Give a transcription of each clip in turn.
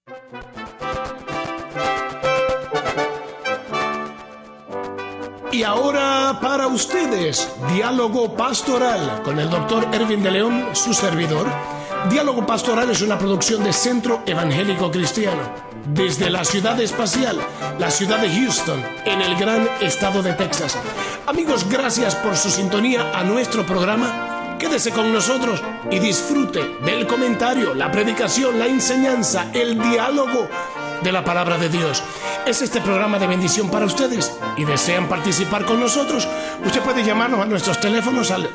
Y ahora para ustedes, Diálogo Pastoral con el Dr. Ervin de León, su servidor. Diálogo Pastoral es una producción de Centro Evangélico Cristiano, desde la ciudad espacial, la ciudad de Houston, en el gran estado de Texas. Amigos, gracias por su sintonía a nuestro programa. Quédese con nosotros y disfrute del comentario, la predicación, la enseñanza, el diálogo de la palabra de Dios. Es este programa de bendición para ustedes y desean participar con nosotros. Usted puede llamarnos a nuestros teléfonos al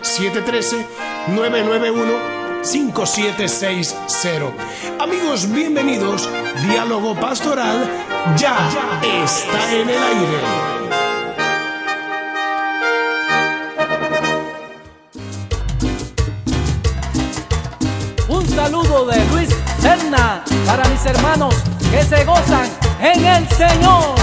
713-991-5760. Amigos, bienvenidos. Diálogo Pastoral ya está en el aire. Un saludo de Luis Serna para mis hermanos que se gozan en el Señor.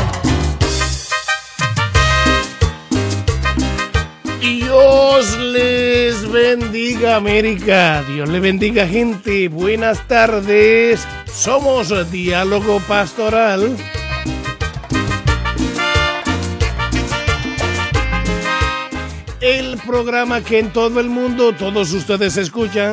Dios les bendiga, América. Dios les bendiga, gente. Buenas tardes. Somos Diálogo Pastoral. El programa que en todo el mundo todos ustedes escuchan,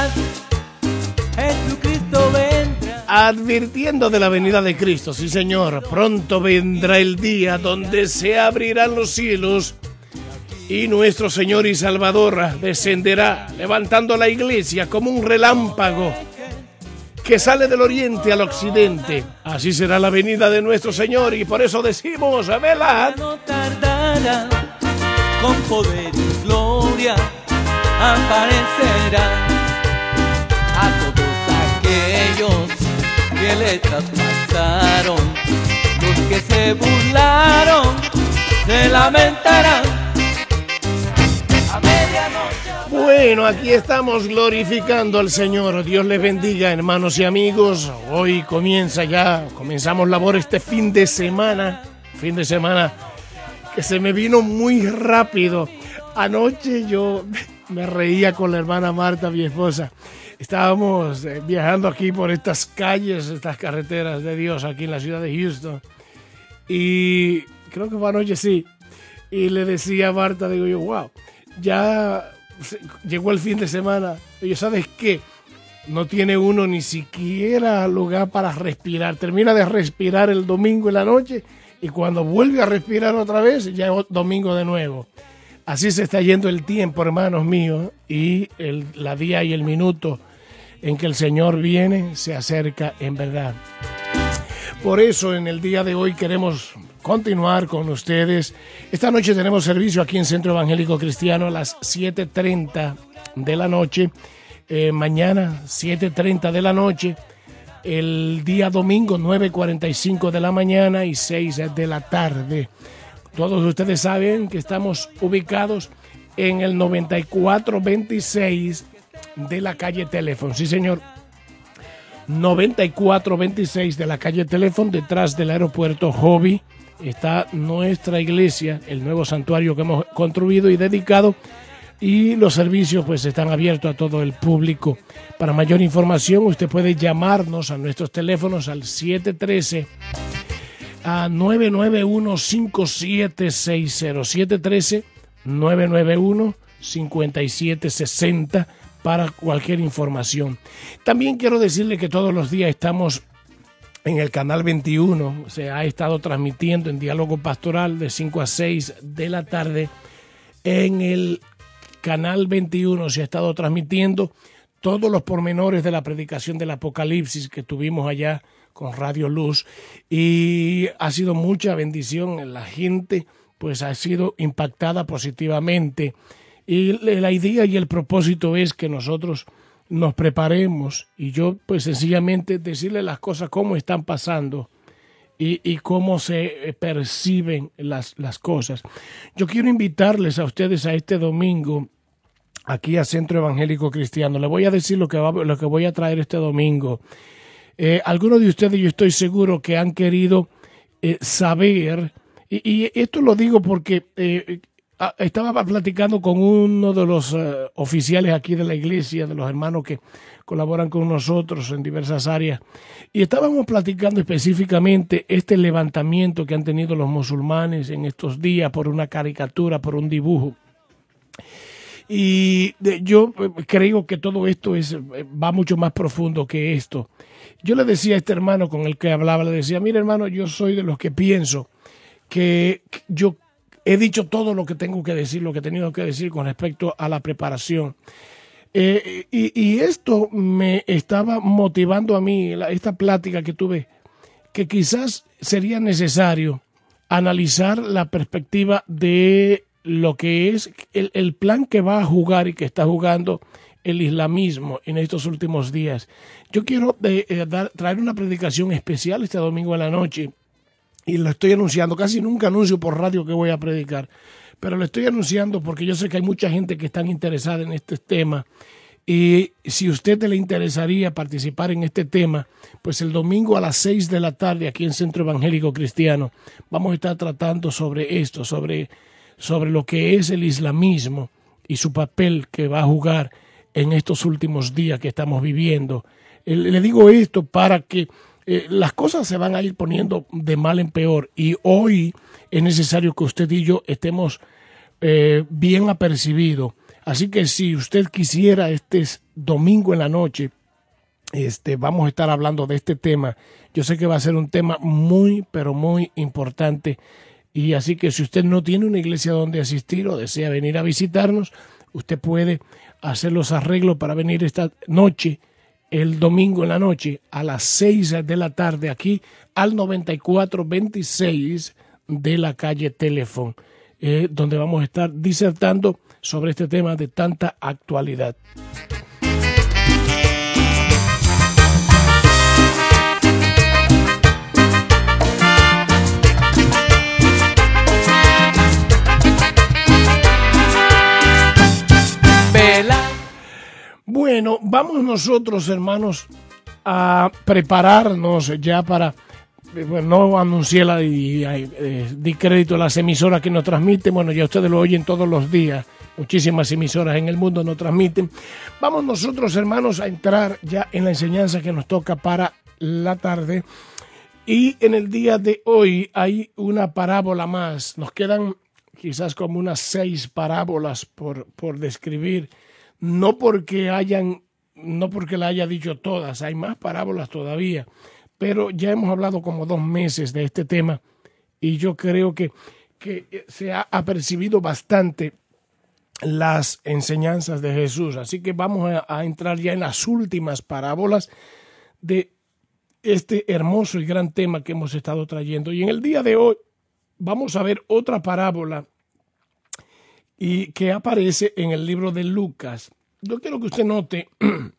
Jesucristo vendrá, advirtiendo de la venida de Cristo. Sí, Señor, pronto vendrá el día donde se abrirán los cielos y nuestro Señor y Salvador descenderá, levantando la iglesia como un relámpago que sale del oriente al occidente. Así será la venida de nuestro Señor, y por eso decimos: velad. no tardará, con poder y gloria aparecerá a todos aquellos que le traspasaron. Los que se burlaron se lamentarán a medianoche. Bueno, aquí estamos glorificando al Señor. Dios les bendiga, hermanos y amigos. Hoy comenzamos labor este fin de semana que se me vino muy rápido. Anoche yo me reía con la hermana Marta, mi esposa. Estábamos viajando aquí por estas calles, estas carreteras de Dios aquí en la ciudad de Houston. Y creo que fue anoche, sí. Y le decía a Marta, digo yo, wow, ya llegó el fin de semana. Y yo, ¿sabes qué? No tiene uno ni siquiera lugar para respirar. Termina de respirar el domingo en la noche y cuando vuelve a respirar otra vez, ya es domingo de nuevo. Así se está yendo el tiempo, hermanos míos, y la día y el minuto en que el Señor viene se acerca en verdad. Por eso en el día de hoy queremos continuar con ustedes. Esta noche tenemos servicio aquí en Centro Evangélico Cristiano a las 7:30 de la noche. Mañana 7:30 de la noche. El día domingo 9:45 de la mañana y 6 de la tarde. Todos ustedes saben que estamos ubicados en el 9426 de la calle Teléfono. Sí, señor. 9426 de la calle Teléfono, detrás del aeropuerto Hobby. Está nuestra iglesia, el nuevo santuario que hemos construido y dedicado. Y los servicios pues están abiertos a todo el público. Para mayor información usted puede llamarnos a nuestros teléfonos al 713-991-5760, 713-991-5760 para cualquier información. También quiero decirle que todos los días estamos en el canal 21, se ha estado transmitiendo en Diálogo Pastoral de 5 a 6 de la tarde. En el canal 21 se ha estado transmitiendo todos los pormenores de la predicación del Apocalipsis que tuvimos allá con Radio Luz, y ha sido mucha bendición. La gente pues ha sido impactada positivamente, y la idea y el propósito es que nosotros nos preparemos, y yo pues sencillamente decirle las cosas como están pasando y cómo se perciben las cosas. Yo quiero invitarles a ustedes a este domingo aquí a Centro Evangélico Cristiano. Le voy a decir lo que voy a traer este domingo. Algunos de ustedes, yo estoy seguro que han querido saber, y esto lo digo porque estaba platicando con uno de los oficiales aquí de la iglesia, de los hermanos que colaboran con nosotros en diversas áreas, y estábamos platicando específicamente este levantamiento que han tenido los musulmanes en estos días por una caricatura, por un dibujo. Y yo creo que todo esto va mucho más profundo que esto. Yo le decía a este hermano con el que hablaba, le decía, mira hermano, yo soy de los que pienso que yo he dicho todo lo que tengo que decir, lo que he tenido que decir con respecto a la preparación. Y esto me estaba motivando a mí, esta plática que tuve, que quizás sería necesario analizar la perspectiva de lo que es el plan que va a jugar y que está jugando el islamismo en estos últimos días. Yo quiero traer una predicación especial este domingo en la noche, y lo estoy anunciando. Casi nunca anuncio por radio que voy a predicar, pero lo estoy anunciando porque yo sé que hay mucha gente que está interesada en este tema. Y si a usted le interesaría participar en este tema, pues el domingo a las 6 de la tarde aquí en Centro Evangélico Cristiano vamos a estar tratando sobre esto, sobre lo que es el islamismo y su papel que va a jugar en estos últimos días que estamos viviendo. Le digo esto para que las cosas se van a ir poniendo de mal en peor, y hoy es necesario que usted y yo estemos bien apercibidos. Así que si usted quisiera, este domingo en la noche, vamos a estar hablando de este tema. Yo sé que va a ser un tema muy, pero muy importante. Y así que si usted no tiene una iglesia donde asistir o desea venir a visitarnos, usted puede hacer los arreglos para venir esta noche, el domingo en la noche, a las 6 de la tarde, aquí al 9426 de la calle Teléfono, donde vamos a estar disertando sobre este tema de tanta actualidad. Bueno, vamos nosotros, hermanos, a prepararnos ya para, no anuncié di crédito a las emisoras que nos transmiten. Bueno, ya ustedes lo oyen todos los días, muchísimas emisoras en el mundo nos transmiten. Vamos nosotros, hermanos, a entrar ya en la enseñanza que nos toca para la tarde. Y en el día de hoy hay una parábola más. Nos quedan quizás como unas 6 parábolas por describir. No porque la haya dicho todas, hay más parábolas todavía, pero ya hemos hablado como 2 meses de este tema, y yo creo que se ha apercibido bastante las enseñanzas de Jesús. Así que vamos a entrar ya en las últimas parábolas de este hermoso y gran tema que hemos estado trayendo. Y en el día de hoy vamos a ver otra parábola y que aparece en el libro de Lucas. Yo quiero que usted note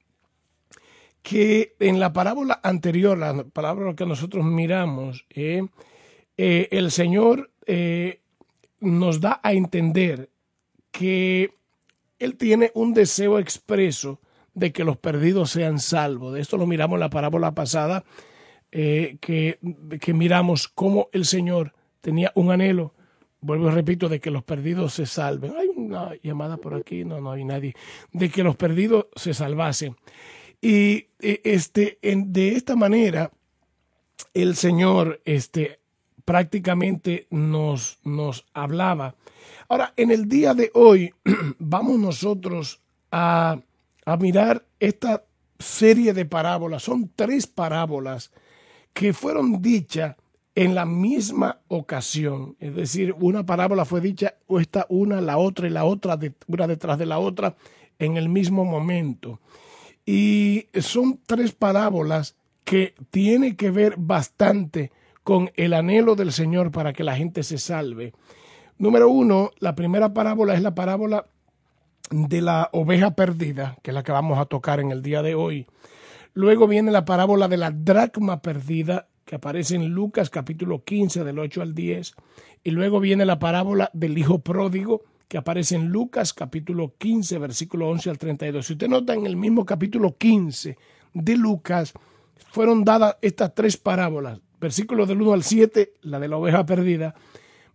que en la parábola anterior, la parábola que nosotros miramos, el Señor nos da a entender que Él tiene un deseo expreso de que los perdidos sean salvos. De esto lo miramos en la parábola pasada, que miramos cómo el Señor tenía un anhelo, vuelvo y repito, de que los perdidos se salven. Hay una llamada por aquí, no hay nadie. De que los perdidos se salvasen. Y de esta manera el Señor prácticamente nos hablaba. Ahora, en el día de hoy vamos nosotros a mirar esta serie de parábolas. Son 3 parábolas que fueron dichas en la misma ocasión. Es decir, una parábola fue dicha, una, la otra y la otra, una detrás de la otra, en el mismo momento. Y son 3 parábolas que tienen que ver bastante con el anhelo del Señor para que la gente se salve. Número 1, la primera parábola es la parábola de la oveja perdida, que es la que vamos a tocar en el día de hoy. Luego viene la parábola de la dracma perdida, que aparece en Lucas capítulo 15 del 8 al 10, y luego viene la parábola del hijo pródigo, que aparece en Lucas capítulo 15 versículo 11 al 32. Si usted nota, en el mismo capítulo 15 de Lucas fueron dadas estas 3 parábolas, versículos del 1 al 7, la de la oveja perdida,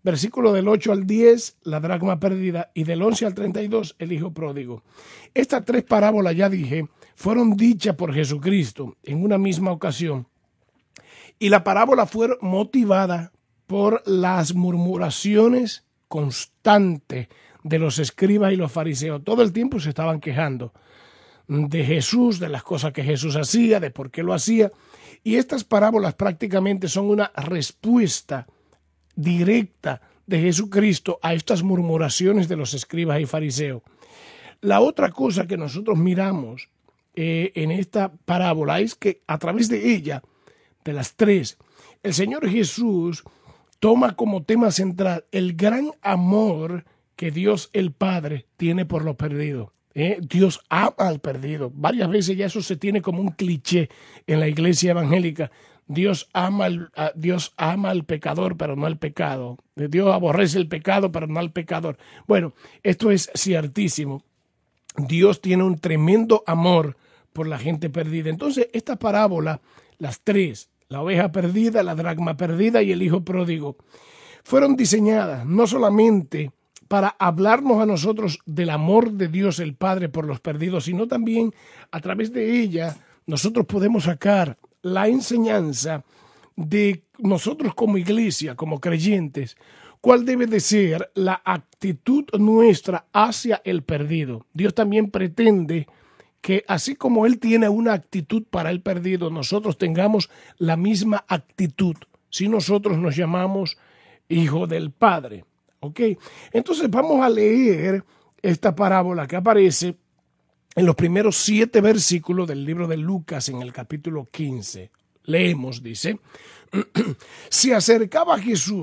Versículo del 8 al 10, la dracma perdida, y del 11 al 32, el hijo pródigo. Estas tres parábolas, ya dije, fueron dichas por Jesucristo en una misma ocasión. Y la parábola fue motivada por las murmuraciones constantes de los escribas y los fariseos. Todo el tiempo se estaban quejando de Jesús, de las cosas que Jesús hacía, de por qué lo hacía. Y estas parábolas prácticamente son una respuesta directa de Jesucristo a estas murmuraciones de los escribas y fariseos. La otra cosa que nosotros miramos en esta parábola es que a través de ella, de las tres, el Señor Jesús toma como tema central el gran amor que Dios el Padre tiene por los perdidos. Dios ama al perdido. Varias veces ya eso se tiene como un cliché en la iglesia evangélica. Dios ama al pecador, pero no al pecado. Dios aborrece el pecado, pero no al pecador. Bueno, esto es ciertísimo. Dios tiene un tremendo amor por la gente perdida. Entonces, esta parábola, las tres, la oveja perdida, la dracma perdida y el hijo pródigo, fueron diseñadas no solamente para hablarnos a nosotros del amor de Dios el Padre por los perdidos, sino también a través de ella nosotros podemos sacar la enseñanza de nosotros como iglesia, como creyentes, cuál debe de ser la actitud nuestra hacia el perdido. Dios también pretende que así como Él tiene una actitud para el perdido, nosotros tengamos la misma actitud si nosotros nos llamamos hijo del Padre. ¿Ok? Entonces vamos a leer esta parábola que aparece en los primeros 7 versículos del libro de Lucas en el capítulo 15. Leemos, dice, se acercaban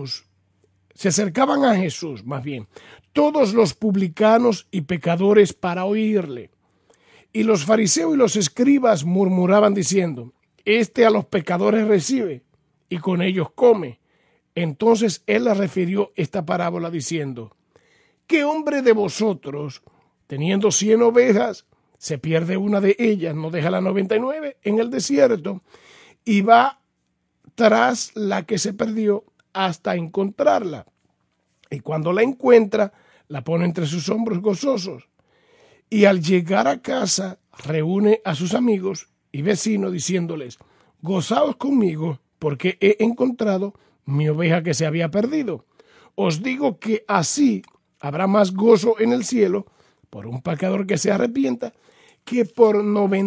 a Jesús, más bien, todos los publicanos y pecadores para oírle. Y los fariseos y los escribas murmuraban diciendo, este a los pecadores recibe y con ellos come. Entonces él les refirió esta parábola diciendo, ¿qué hombre de vosotros, teniendo 100 ovejas, se pierde una de ellas, no deja la 99 en el desierto y va tras la que se perdió hasta encontrarla? Y cuando la encuentra, la pone entre sus hombros gozosos. Y al llegar a casa, reúne a sus amigos y vecinos diciéndoles, gozaos conmigo porque he encontrado mi oveja que se había perdido. Os digo que así habrá más gozo en el cielo por un pecador que se arrepienta que por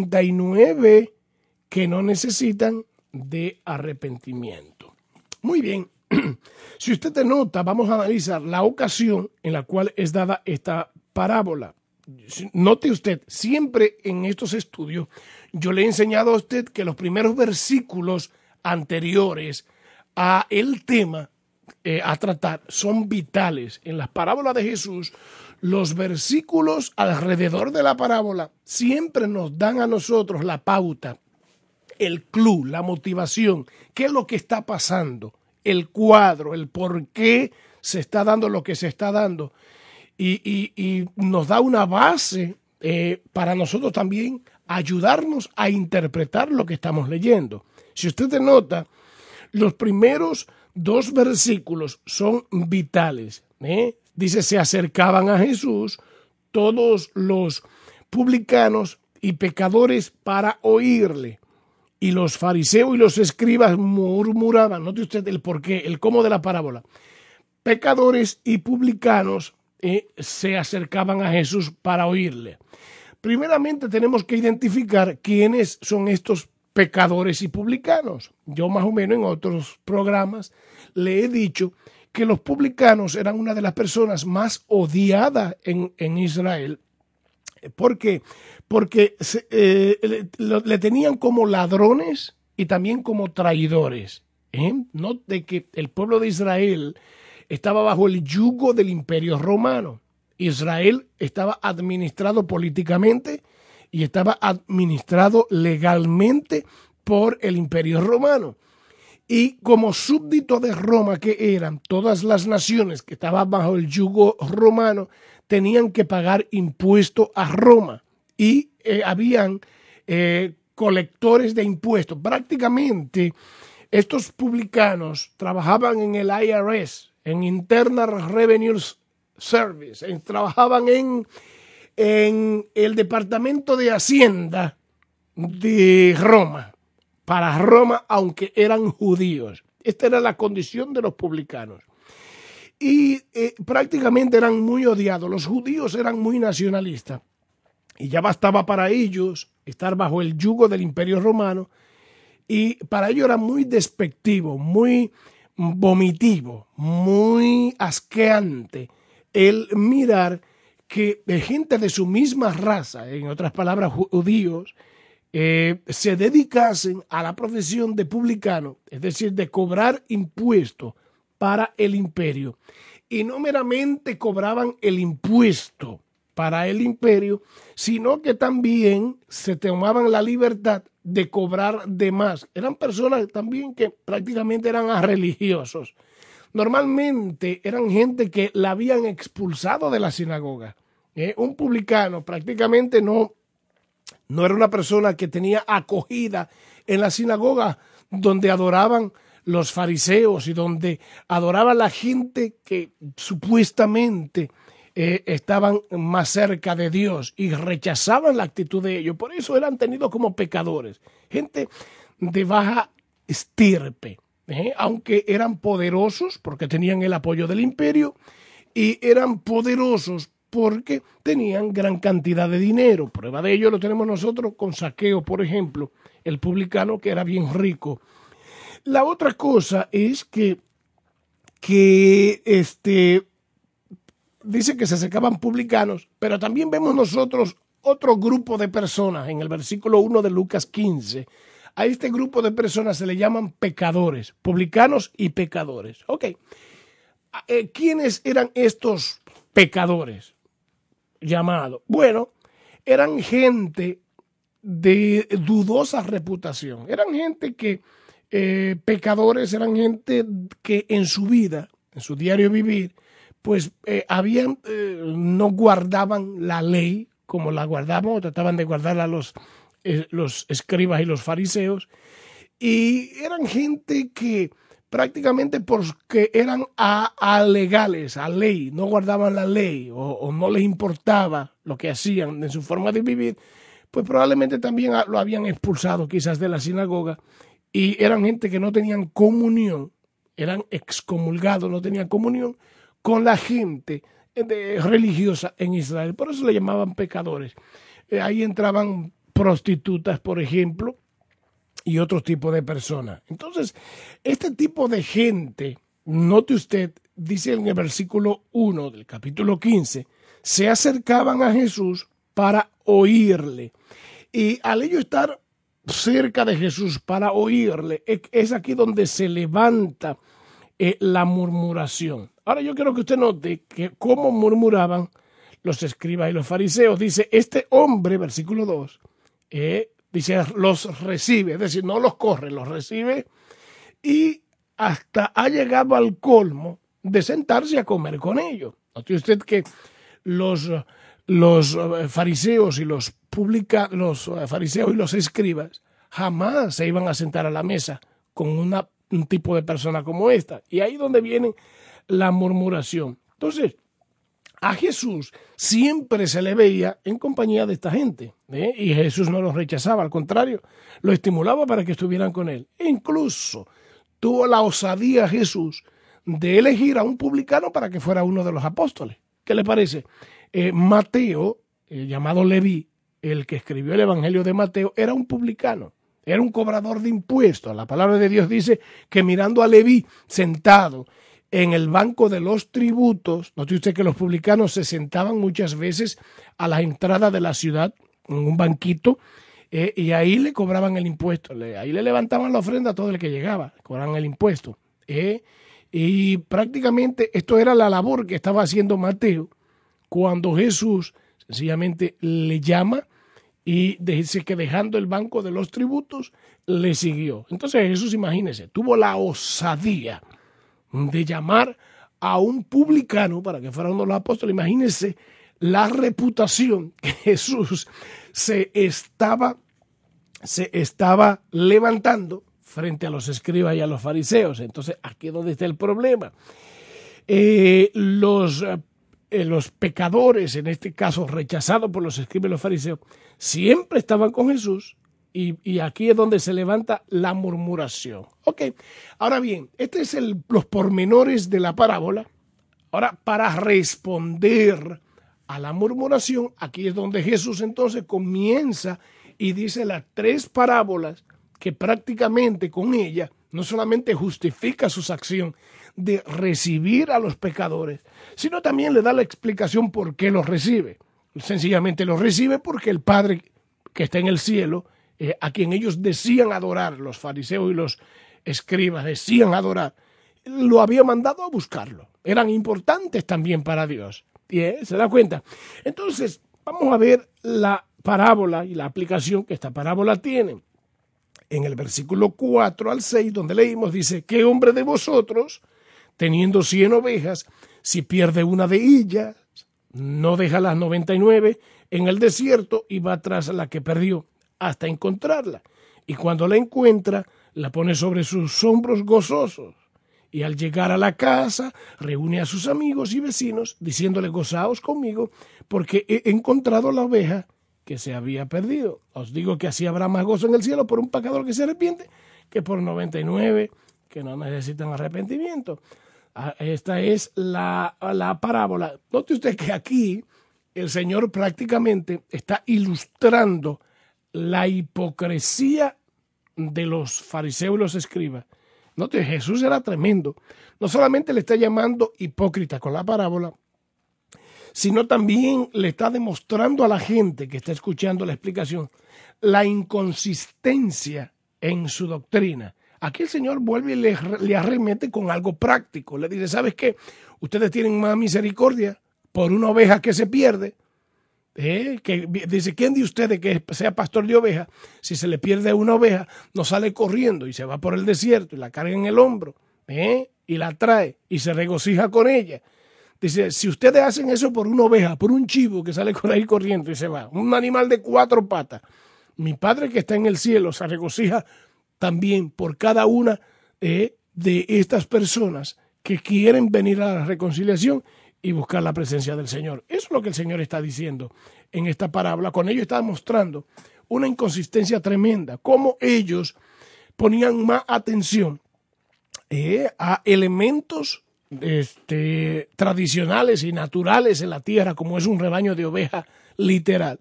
99 que no necesitan de arrepentimiento. Muy bien, si usted te nota, vamos a analizar la ocasión en la cual es dada esta parábola. Note usted, siempre en estos estudios yo le he enseñado a usted que los primeros versículos anteriores a el tema a tratar son vitales. En las parábolas de Jesús, los versículos alrededor de la parábola siempre nos dan a nosotros la pauta, el clue, la motivación, qué es lo que está pasando, el cuadro, el por qué se está dando lo que se está dando. Y nos da una base para nosotros también ayudarnos a interpretar lo que estamos leyendo. Si usted te nota, los primeros 2 versículos son vitales. Dice, se acercaban a Jesús todos los publicanos y pecadores para oírle. Y los fariseos y los escribas murmuraban. Note usted el porqué, el cómo de la parábola. Pecadores y publicanos se acercaban a Jesús para oírle. Primeramente tenemos que identificar quiénes son estos pecadores y publicanos. Yo más o menos en otros programas le he dicho que los publicanos eran una de las personas más odiadas en Israel. ¿Por qué? Porque le tenían como ladrones y también como traidores. Note que el pueblo de Israel estaba bajo el yugo del Imperio Romano. Israel estaba administrado políticamente y estaba administrado legalmente por el Imperio Romano. Y como súbdito de Roma que eran, todas las naciones que estaban bajo el yugo romano tenían que pagar impuesto a Roma. Y habían colectores de impuestos. Prácticamente estos publicanos trabajaban en el IRS, en Internal Revenue Service, trabajaban en el Departamento de Hacienda de Roma, para Roma, aunque eran judíos. Esta era la condición de los publicanos. Y prácticamente eran muy odiados. Los judíos eran muy nacionalistas. Y ya bastaba para ellos estar bajo el yugo del Imperio Romano. Y para ellos era muy despectivo, muy vomitivo, muy asqueante el mirar que gente de su misma raza, en otras palabras judíos, se dedicasen a la profesión de publicano, es decir, de cobrar impuestos para el imperio. Y no meramente cobraban el impuesto para el imperio, sino que también se tomaban la libertad de cobrar de más. Eran personas también que prácticamente eran religiosos. Normalmente eran gente que la habían expulsado de la sinagoga. Un publicano prácticamente no era una persona que tenía acogida en la sinagoga donde adoraban los fariseos y donde adoraban la gente que supuestamente estaban más cerca de Dios y rechazaban la actitud de ellos. Por eso eran tenidos como pecadores, gente de baja estirpe, aunque eran poderosos porque tenían el apoyo del imperio y eran poderosos porque tenían gran cantidad de dinero. Prueba de ello lo tenemos nosotros con Zaqueo, por ejemplo, el publicano que era bien rico. La otra cosa es que dice que se acercaban publicanos, pero también vemos nosotros otro grupo de personas en el versículo 1 de Lucas 15. A este grupo de personas se le llaman pecadores, publicanos y pecadores. Ok, ¿quiénes eran estos pecadores llamados? Bueno, eran gente de dudosa reputación, eran gente que pecadores eran gente que en su vida, en su diario vivir, pues no guardaban la ley como la guardaban o trataban de guardarla los escribas y los fariseos, y eran gente que prácticamente porque eran alegales, a ley, no guardaban la ley o no les importaba lo que hacían en su forma de vivir, pues probablemente también lo habían expulsado quizás de la sinagoga. Y eran gente que no tenían comunión, eran excomulgados, no tenían comunión con la gente religiosa en Israel. Por eso le llamaban pecadores. Ahí entraban prostitutas, por ejemplo, y otro tipo de personas. Entonces, este tipo de gente, note usted, dice en el versículo 1 del capítulo 15, se acercaban a Jesús para oírle. Y al ello estar cerca de Jesús para oírle, es aquí donde se levanta la murmuración. Ahora yo quiero que usted note que cómo murmuraban los escribas y los fariseos. Dice, este hombre, versículo 2, dice, los recibe, es decir, no los corre, los recibe y hasta ha llegado al colmo de sentarse a comer con ellos. Note usted que los fariseos y los fariseos y los escribas jamás se iban a sentar a la mesa con un tipo de persona como esta. Y ahí donde viene la murmuración. Entonces, a Jesús siempre se le veía en compañía de esta gente, y Jesús no los rechazaba, al contrario, lo estimulaba para que estuvieran con él. E incluso tuvo la osadía Jesús de elegir a un publicano para que fuera uno de los apóstoles. ¿Qué le parece? Mateo, llamado Leví, el que escribió el Evangelio de Mateo, era un publicano, era un cobrador de impuestos. La palabra de Dios dice que mirando a Leví sentado en el banco de los tributos, note usted que los publicanos se sentaban muchas veces a la entrada de la ciudad, en un banquito, y ahí le cobraban el impuesto, ahí le levantaban la ofrenda a todo el que llegaba, cobraban el impuesto. Y prácticamente esto era la labor que estaba haciendo Mateo, cuando Jesús sencillamente le llama y dice que dejando el banco de los tributos, le siguió. Entonces Jesús, imagínese, tuvo la osadía de llamar a un publicano para que fuera uno de los apóstoles. Imagínese la reputación que Jesús se estaba levantando frente a los escribas y a los fariseos. Entonces aquí es donde está el problema. Los pecadores, en este caso rechazados por los escribas y los fariseos, siempre estaban con Jesús y aquí es donde se levanta la murmuración. Ok, ahora bien, este es los pormenores de la parábola. Ahora, para responder a la murmuración, aquí es donde Jesús entonces comienza y dice las 3 parábolas que prácticamente con ella no solamente justifica su acción de recibir a los pecadores, sino también le da la explicación por qué los recibe. Sencillamente los recibe porque el Padre que está en el cielo, a quien ellos decían adorar, los fariseos y los escribas decían adorar, lo había mandado a buscarlo. Eran importantes también para Dios. ¿Y se da cuenta? Entonces, vamos a ver la parábola y la aplicación que esta parábola tiene. En el versículo 4 al 6, donde leímos, dice, ¿qué hombre de vosotros, teniendo 100 ovejas, si pierde una de ellas, no deja las 99 en el desierto y va tras la que perdió hasta encontrarla? Y cuando la encuentra, la pone sobre sus hombros gozosos. Y al llegar a la casa, reúne a sus amigos y vecinos, diciéndole, gozaos conmigo, porque he encontrado la oveja que se había perdido. Os digo que así habrá más gozo en el cielo por un pecador que se arrepiente que por 99 que no necesitan arrepentimiento. Esta es la parábola. Note usted que aquí el Señor prácticamente está ilustrando la hipocresía de los fariseos y los escribas. Note, Jesús era tremendo. No solamente le está llamando hipócrita con la parábola, sino también le está demostrando a la gente que está escuchando la explicación la inconsistencia en su doctrina. Aquí el Señor vuelve y le arremete con algo práctico. Le dice, ¿sabes qué? Ustedes tienen más misericordia por una oveja que se pierde. Que dice, ¿quién de ustedes que sea pastor de ovejas, si se le pierde una oveja, no sale corriendo y se va por el desierto y la carga en el hombro y la trae y se regocija con ella? Dice, si ustedes hacen eso por una oveja, por un chivo que sale con ahí corriendo y se va, un animal de 4 patas, mi Padre que está en el cielo se regocija también por cada una de estas personas que quieren venir a la reconciliación y buscar la presencia del Señor. Eso es lo que el Señor está diciendo en esta parábola. Con ello está mostrando una inconsistencia tremenda, cómo ellos ponían más atención a elementos tradicionales y naturales en la tierra, como es un rebaño de ovejas literal.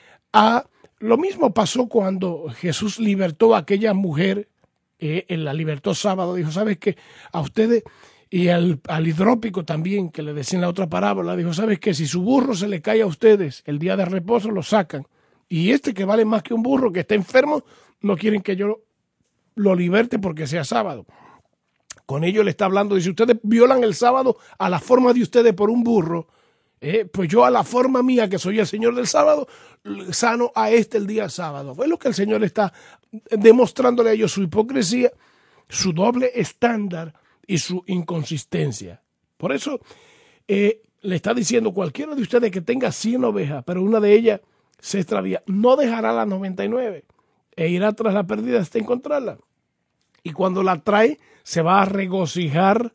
Lo mismo pasó cuando Jesús libertó a aquella mujer, la libertó sábado. Dijo, ¿sabes qué? A ustedes... Y al hidrópico también, que le decía en la otra parábola, dijo, ¿sabes qué? Si su burro se le cae a ustedes el día de reposo, lo sacan. Y que vale más que un burro, que está enfermo, no quieren que yo lo liberte porque sea sábado. Con ello le está hablando, dice, ustedes violan el sábado a la forma de ustedes por un burro, pues yo a la forma mía, que soy el Señor del sábado, sano a el día sábado. Fue lo que el Señor está demostrándole a ellos, su hipocresía, su doble estándar, y su inconsistencia. Por eso le está diciendo, cualquiera de ustedes que tenga 100 ovejas, pero una de ellas se extravía, no dejará las 99 e irá tras la perdida hasta encontrarla. Y cuando la trae, se va a regocijar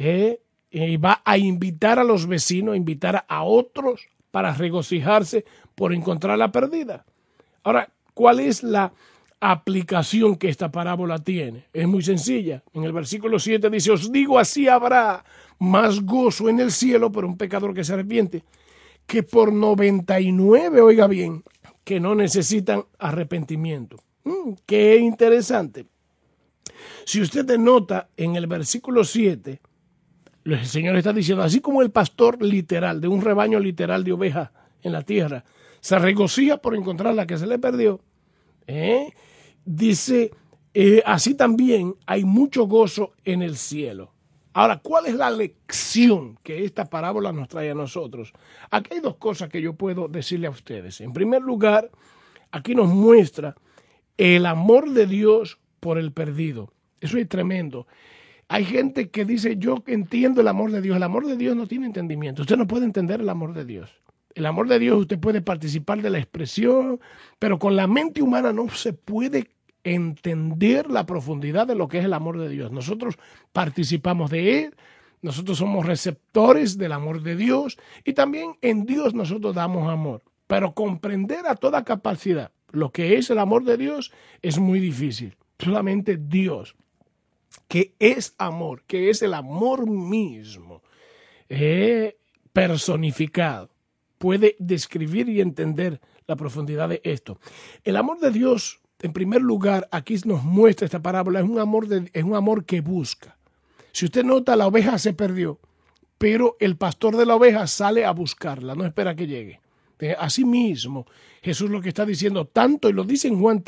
y va a invitar a los vecinos, a invitar a otros para regocijarse por encontrar la perdida. Ahora, ¿cuál es la aplicación que esta parábola tiene? Es muy sencilla. En el versículo 7 dice, os digo, así habrá más gozo en el cielo por un pecador que se arrepiente que por 99, oiga bien, que no necesitan arrepentimiento. Qué interesante. Si usted nota en el versículo 7, el Señor está diciendo, así como el pastor literal de un rebaño literal de ovejas en la tierra se regocija por encontrar la que se le perdió, dice, así también hay mucho gozo en el cielo. Ahora, ¿cuál es la lección que esta parábola nos trae a nosotros? Aquí hay 2 cosas que yo puedo decirle a ustedes. En primer lugar, aquí nos muestra el amor de Dios por el perdido. Eso es tremendo. Hay gente que dice, yo entiendo el amor de Dios. El amor de Dios no tiene entendimiento. Usted no puede entender el amor de Dios. El amor de Dios, usted puede participar de la expresión, pero con la mente humana no se puede entender la profundidad de lo que es el amor de Dios. Nosotros participamos de él, nosotros somos receptores del amor de Dios y también en Dios nosotros damos amor. Pero comprender a toda capacidad lo que es el amor de Dios es muy difícil. Solamente Dios, que es amor, que es el amor mismo, personificado, puede describir y entender la profundidad de esto. El amor de Dios, en primer lugar, aquí nos muestra esta parábola, es un amor que busca. Si usted nota, la oveja se perdió, pero el pastor de la oveja sale a buscarla, no espera que llegue. Asimismo, Jesús lo que está diciendo, tanto, y lo dice en Juan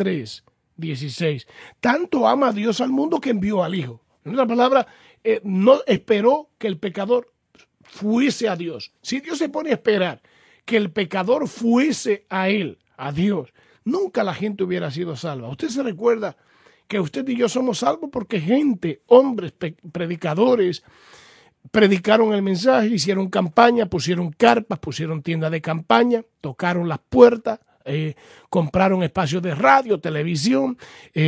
3:16, tanto ama a Dios al mundo que envió al Hijo. En otra palabra, no esperó que el pecador fuese a Dios. Si Dios se pone a esperar que el pecador fuese a Él, a Dios, nunca la gente hubiera sido salva. Usted se recuerda que usted y yo somos salvos porque gente, hombres, predicadores, predicaron el mensaje, hicieron campaña, pusieron carpas, pusieron tiendas de campaña, tocaron las puertas, compraron espacios de radio, televisión,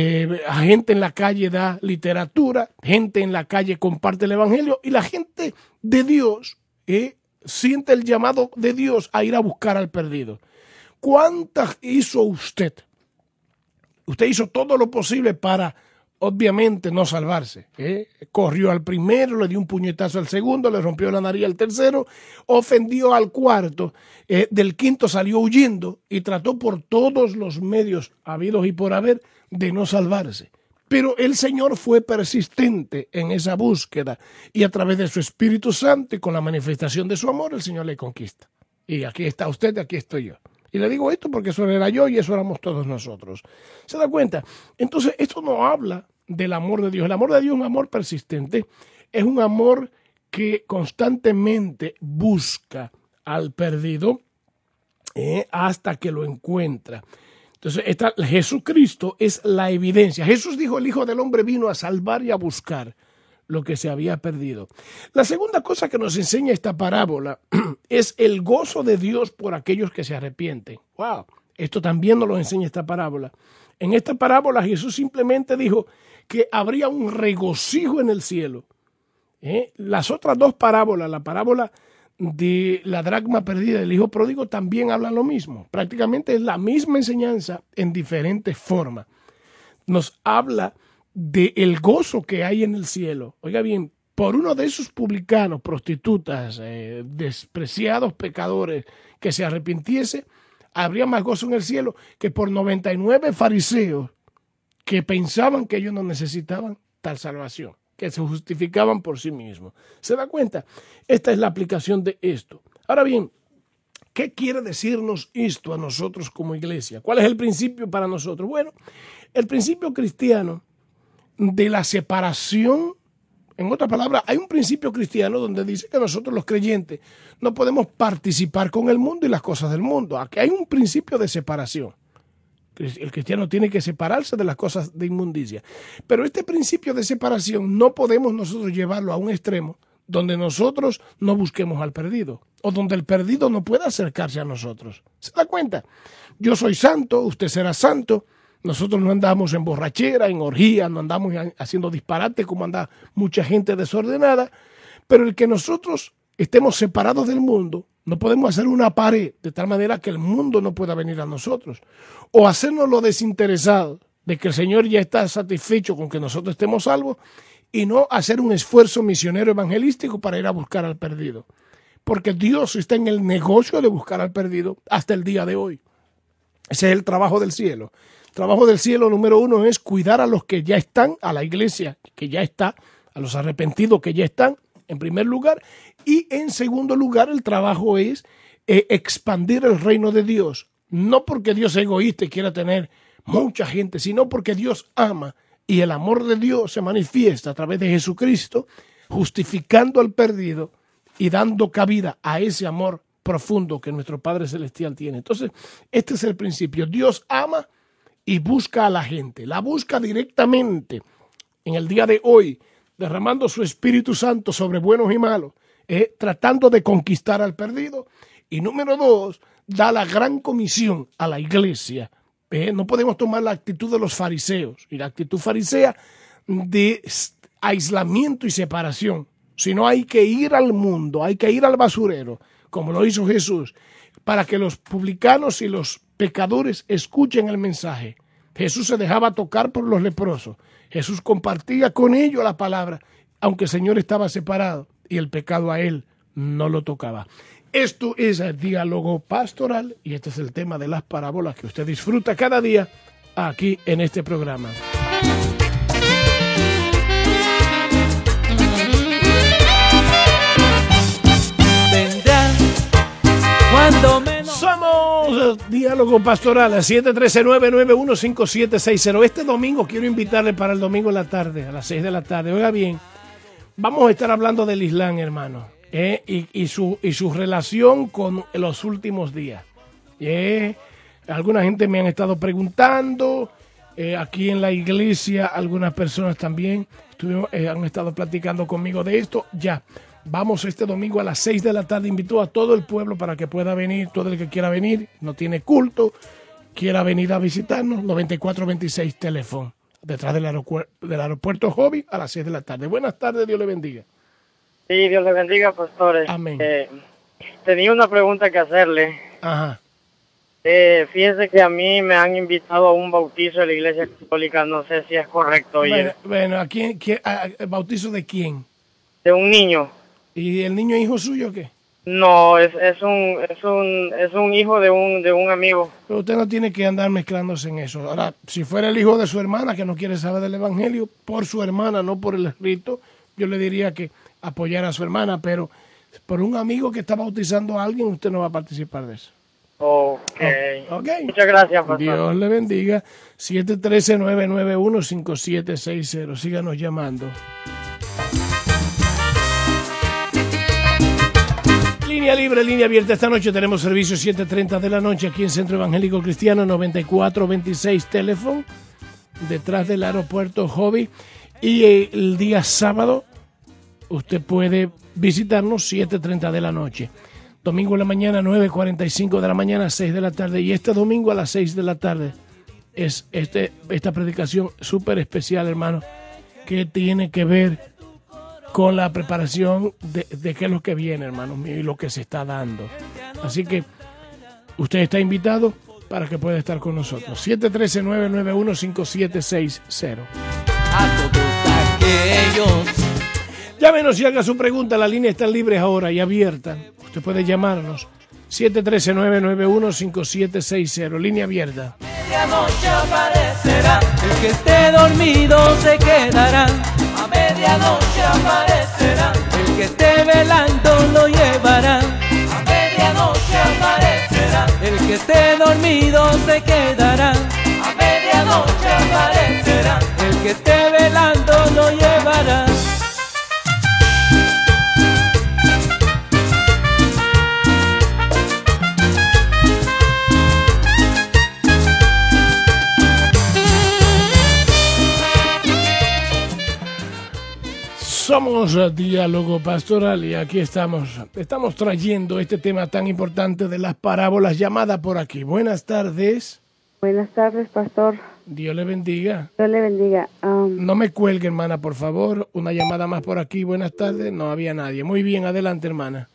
a gente en la calle da literatura, gente en la calle comparte el evangelio y la gente de Dios siente el llamado de Dios a ir a buscar al perdido. ¿Cuántas hizo usted? Usted hizo todo lo posible para, obviamente, no salvarse. Corrió al primero, le dio un puñetazo al segundo, le rompió la nariz al tercero, ofendió al cuarto, del quinto salió huyendo y trató por todos los medios habidos y por haber de no salvarse. Pero el Señor fue persistente en esa búsqueda y a través de su Espíritu Santo y con la manifestación de su amor, el Señor le conquista. Y aquí está usted, aquí estoy yo. Y le digo esto porque eso era yo y eso éramos todos nosotros. ¿Se da cuenta? Entonces, esto no habla del amor de Dios. El amor de Dios es un amor persistente. Es un amor que constantemente busca al perdido hasta que lo encuentra. Entonces, Jesucristo es la evidencia. Jesús dijo, el Hijo del Hombre vino a salvar y a buscar lo que se había perdido. La segunda cosa que nos enseña esta parábola es el gozo de Dios por aquellos que se arrepienten. ¡Wow! Esto también nos lo enseña esta parábola. En esta parábola Jesús simplemente dijo que habría un regocijo en el cielo. Las otras dos parábolas, la parábola de la dracma perdida del hijo pródigo, también hablan lo mismo. Prácticamente es la misma enseñanza en diferentes formas. Nos habla del gozo que hay en el cielo. Oiga bien, por uno de esos publicanos, prostitutas, despreciados pecadores que se arrepintiese, habría más gozo en el cielo que por 99 fariseos que pensaban que ellos no necesitaban tal salvación, que se justificaban por sí mismos. ¿Se da cuenta? Esta es la aplicación de esto. Ahora bien, ¿qué quiere decirnos esto a nosotros como iglesia? ¿Cuál es el principio para nosotros? Bueno, el principio cristiano de la separación, en otras palabras, hay un principio cristiano donde dice que nosotros los creyentes no podemos participar con el mundo y las cosas del mundo. Aquí hay un principio de separación. El cristiano tiene que separarse de las cosas de inmundicia. Pero este principio de separación no podemos nosotros llevarlo a un extremo donde nosotros no busquemos al perdido o donde el perdido no pueda acercarse a nosotros. ¿Se da cuenta? Yo soy santo, usted será santo. Nosotros no andamos en borrachera, en orgía, no andamos haciendo disparates como anda mucha gente desordenada, pero el que nosotros estemos separados del mundo, no podemos hacer una pared de tal manera que el mundo no pueda venir a nosotros, o hacernos lo desinteresado de que el Señor ya está satisfecho con que nosotros estemos salvos y no hacer un esfuerzo misionero evangelístico para ir a buscar al perdido, porque Dios está en el negocio de buscar al perdido hasta el día de hoy. Ese es el trabajo del cielo. El trabajo del cielo número uno es cuidar a los que ya están, a la iglesia que ya está, a los arrepentidos que ya están, en primer lugar. Y en segundo lugar, el trabajo es expandir el reino de Dios. No porque Dios es egoísta y quiera tener mucha gente, sino porque Dios ama. Y el amor de Dios se manifiesta a través de Jesucristo, justificando al perdido y dando cabida a ese amor profundo que nuestro Padre Celestial tiene. Entonces, este es el principio. Dios ama y busca a la gente. La busca directamente en el día de hoy, derramando su Espíritu Santo sobre buenos y malos, tratando de conquistar al perdido. Y número dos, da la gran comisión a la iglesia. No podemos tomar la actitud de los fariseos y la actitud farisea de aislamiento y separación. sino hay que ir al mundo, hay que ir al basurero, como lo hizo Jesús, para que los publicanos y los pecadores escuchen el mensaje. Jesús se dejaba tocar por los leprosos. Jesús compartía con ellos la palabra, aunque el Señor estaba separado y el pecado a él no lo tocaba. Esto es el diálogo pastoral y este es el tema de las parábolas que usted disfruta cada día aquí en este programa. Somos Diálogo Pastoral a 713-991-5760. Este domingo quiero invitarle para el domingo en la tarde, a las 6 de la tarde. Oiga bien, vamos a estar hablando del Islam, hermano, y su relación con los últimos días. Alguna gente me han estado preguntando, aquí en la iglesia, algunas personas también han estado platicando conmigo de esto. Ya. Vamos este domingo a las 6 de la tarde. Invito a todo el pueblo para que pueda venir. Todo el que quiera venir, no tiene culto, quiera venir a visitarnos. 9426 teléfono, detrás del aeropuerto Hobby, a las 6 de la tarde. Buenas tardes, Dios le bendiga. Sí, Dios le bendiga, pastores. Amén. Tenía una pregunta que hacerle. Ajá. Fíjense que a mí me han invitado a un bautizo de la Iglesia Católica. No sé si es correcto. Bueno, ¿a quién, bautizo de quién? De un niño. ¿Y el niño es hijo suyo o qué? No, es un hijo de un amigo. Pero usted no tiene que andar mezclándose en eso. Ahora, si fuera el hijo de su hermana que no quiere saber del evangelio, por su hermana, no por el rito, yo le diría que apoyara a su hermana, pero por un amigo que está bautizando a alguien, usted no va a participar de eso. Okay. Muchas gracias, pastor. Dios le bendiga. 713-991-5760. Síganos llamando. Línea libre, línea abierta. Esta noche tenemos servicio 7:30 de la noche aquí en Centro Evangélico Cristiano, 9426 teléfono, detrás del aeropuerto Hobby. Y el día sábado usted puede visitarnos 7:30 de la noche. Domingo en la mañana, 9:45 de la mañana, 6 de la tarde. Y este domingo a las 6 de la tarde es esta predicación súper especial, hermano, que tiene que ver con la preparación de qué es lo que viene, hermanos míos, y lo que se está dando. Así que usted está invitado para que pueda estar con nosotros. 713-991-5760. A todos aquellos. Llámenos y haga su pregunta. Las líneas están libres ahora y abiertas. Usted puede llamarnos. 713-991-5760. Línea abierta. Medianoche aparecerá. El que esté dormido se quedará. A medianoche aparecerá. El que esté velando lo llevará. A medianoche aparecerá. El que esté dormido se quedará. A medianoche aparecerá. El que esté velando lo llevará. Somos Diálogo Pastoral y aquí estamos trayendo este tema tan importante de las parábolas llamadas por aquí. Buenas tardes. Buenas tardes, pastor. Dios le bendiga. Dios le bendiga. No me cuelgue, hermana, por favor. Una llamada más por aquí. Buenas tardes. No había nadie. Muy bien, adelante, hermana.